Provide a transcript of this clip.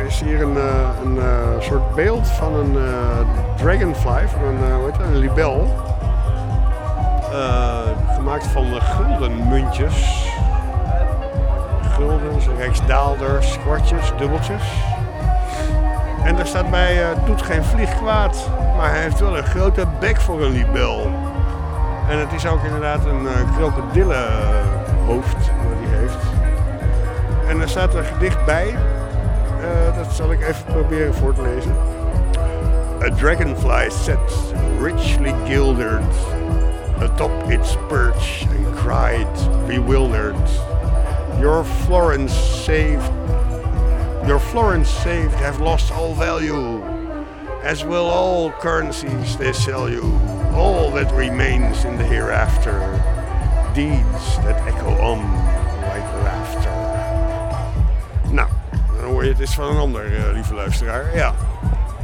is hier een soort beeld van een dragonfly, van een libel. Gemaakt van gulden muntjes. Guldens, rijksdaalders, kwartjes, dubbeltjes. En daar staat bij, doet geen vlieg kwaad, maar hij heeft wel een grote bek voor een libel. En het is ook inderdaad een krokodillenhoofd wat hij heeft. En er staat een gedicht bij, dat zal ik even proberen voor te lezen. A dragonfly sat, richly gilded, atop its perch and cried, bewildered. Your florins saved have lost all value, as will all currencies they sell you. All that remains in the hereafter, deeds that echo on like laughter. Nou, dan hoor je het is van een ander, lieve luisteraar. Ja.